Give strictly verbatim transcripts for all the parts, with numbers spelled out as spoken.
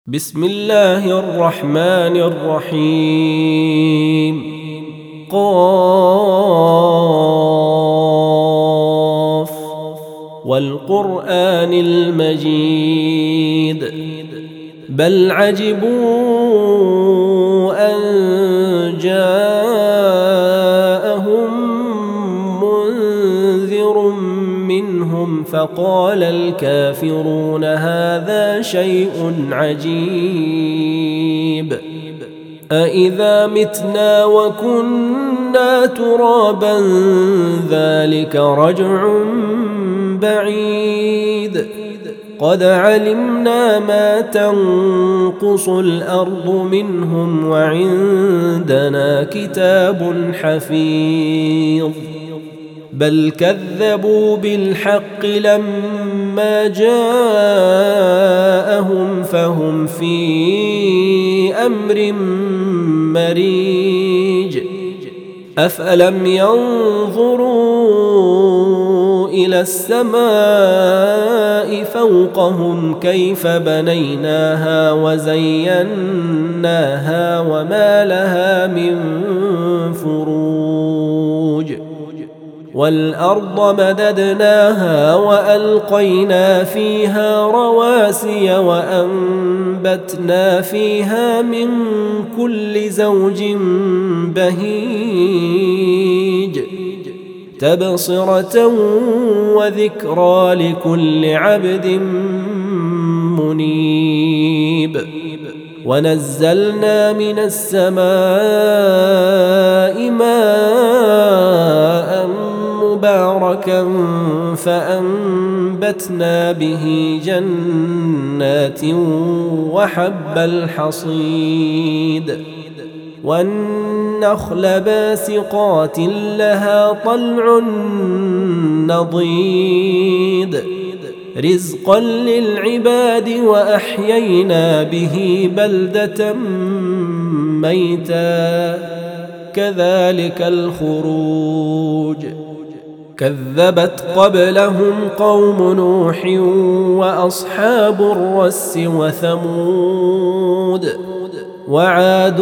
بسم الله الرحمن الرحيم. قاف والقرآن المجيد بل عجبوا أن جاءهم منذر منهم فقال الكافرون هذا شيء عجيب أإذا متنا وكنا ترابا ذلك رجع بعيد قد علمنا ما تنقص الأرض منهم وعندنا كتاب حفيظ بل كذبوا بالحق لما جاءهم فهم في أمر مريج أفلم ينظروا إلى السماء فوقهم كيف بنيناها وزيناها وما لها من فروج والأرض مددناها وألقينا فيها رواسي وأنبتنا فيها من كل زوج بهيج تبصرة وذكرى لكل عبد منيب ونزلنا من السماء ماء مباركا فأنبتنا به جنات وحب الحصيد والنخل باسقات لها طلع نضيد رزقا للعباد وأحيينا به بلدة ميتا كذلك الخروج كذبت قبلهم قوم نوح وأصحاب الرس وثمود وعاد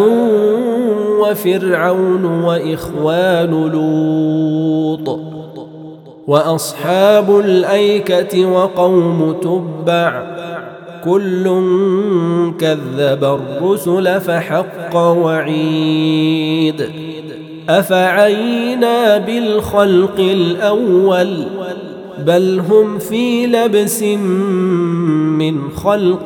وفرعون وإخوان لوط وأصحاب الأيكة وقوم تبع كل كذب الرسل فحق وعيد أفعينا بالخلق الأول بل هم في لبس من خلق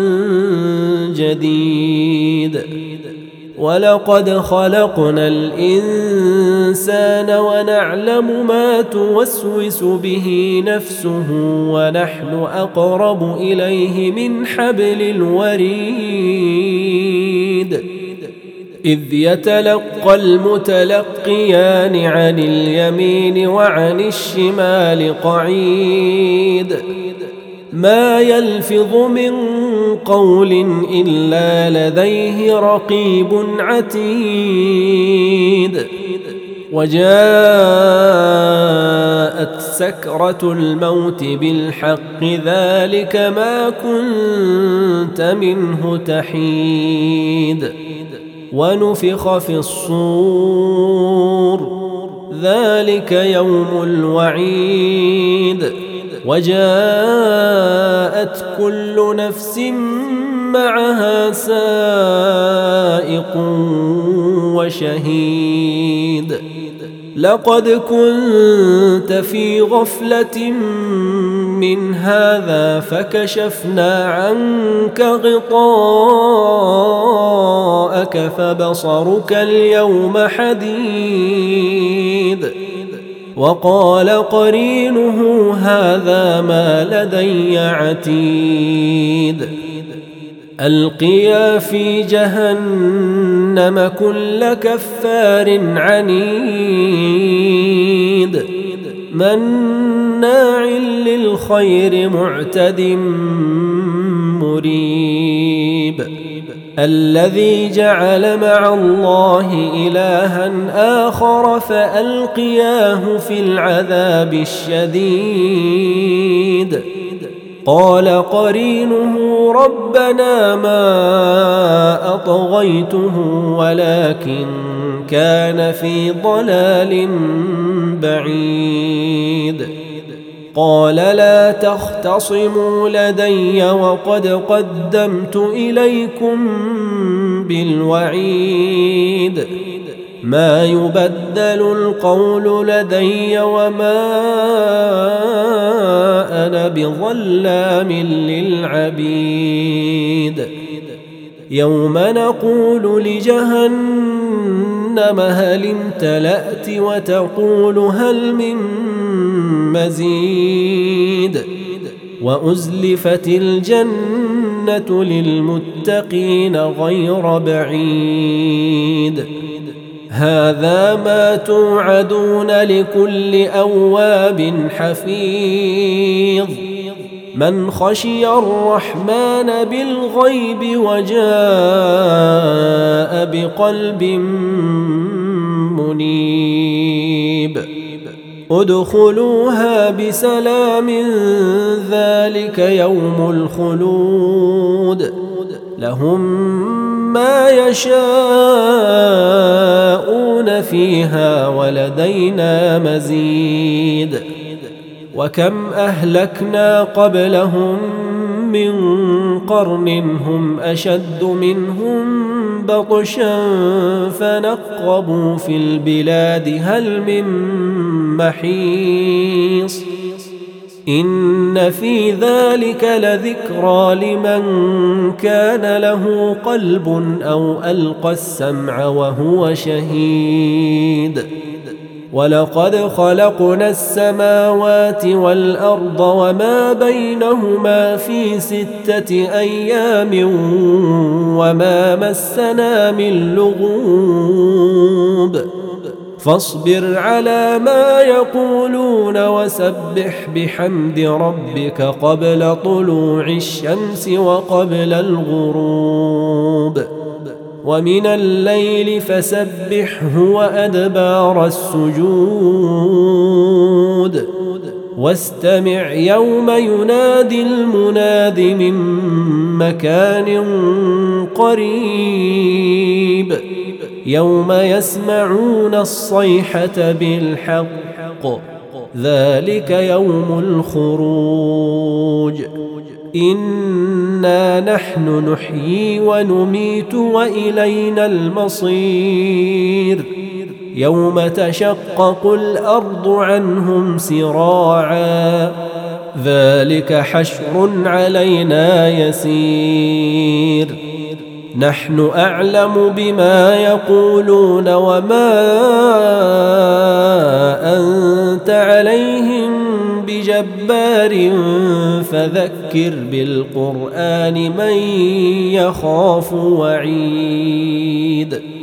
جديد ولقد خلقنا الإنسان ونعلم ما توسوس به نفسه ونحن أقرب إليه من حبل الوريد إذ يتلقى المتلقيان عن اليمين وعن الشمال قعيد ما يلفظ من قول إلا لديه رقيب عتيد وجاءت سكرة الموت بالحق ذلك ما كنت منه تحيد ونفخ في الصور ذلك يوم الوعيد وجاءت كل نفس معها سائق وشهيد لقد كنت في غفلة من هذا فكشفنا عنك غطاءك فبصرك اليوم حديد وقال قرينه هذا ما لدي عتيد ألقيا في جهنم كل كفار عنيد مناع للخير معتد مريب الذي جعل مع الله إلها آخر فألقياه في العذاب الشديد قال قرينه ربنا ما أطغيته ولكن كان في ضلال بعيد. قال لا تختصموا لدي وقد قدمت إليكم بالوعيد. ما يبدل القول لدي وما أنا بظلام للعبيد. يوم نقول لجهنم هل امتلأت وتقول هل من مزيد. وأزلفت الجنة للمتقين غير بعيد. هذا ما توعدون لكل أواب حفيظ. من خشي الرحمن بالغيب وجاء بقلب منيب. ادخلوها بسلام ذلك يوم الخلود. لهم ما يشاءون فيها ولدينا مزيد. وكم أهلكنا قبلهم من قرن هم أشد منهم بطشا فنقبوا في البلاد هل من محيص. إن في ذلك لذكرى لمن كان له قلب أو ألقى السمع وهو شهيد. ولقد خلقنا السماوات والأرض وما بينهما في ستة أيام وما مسنا من لغوب. فاصبر على ما يقولون وسبح بحمد ربك قبل طلوع الشمس وقبل الغروب. ومن الليل فسبحه وأدبار السجود. واستمع يوم ينادي المناد من مكان قريب. يوم يسمعون الصيحة بالحق ذلك يوم الخروج. إنا نحن نحيي ونميت وإلينا المصير. يوم تشقق الأرض عنهم سراعا ذلك حشر علينا يسير. نحن أعلم بما يقولون وما أنت عليهم بجبار فذكر بالقرآن من يخاف وعيد.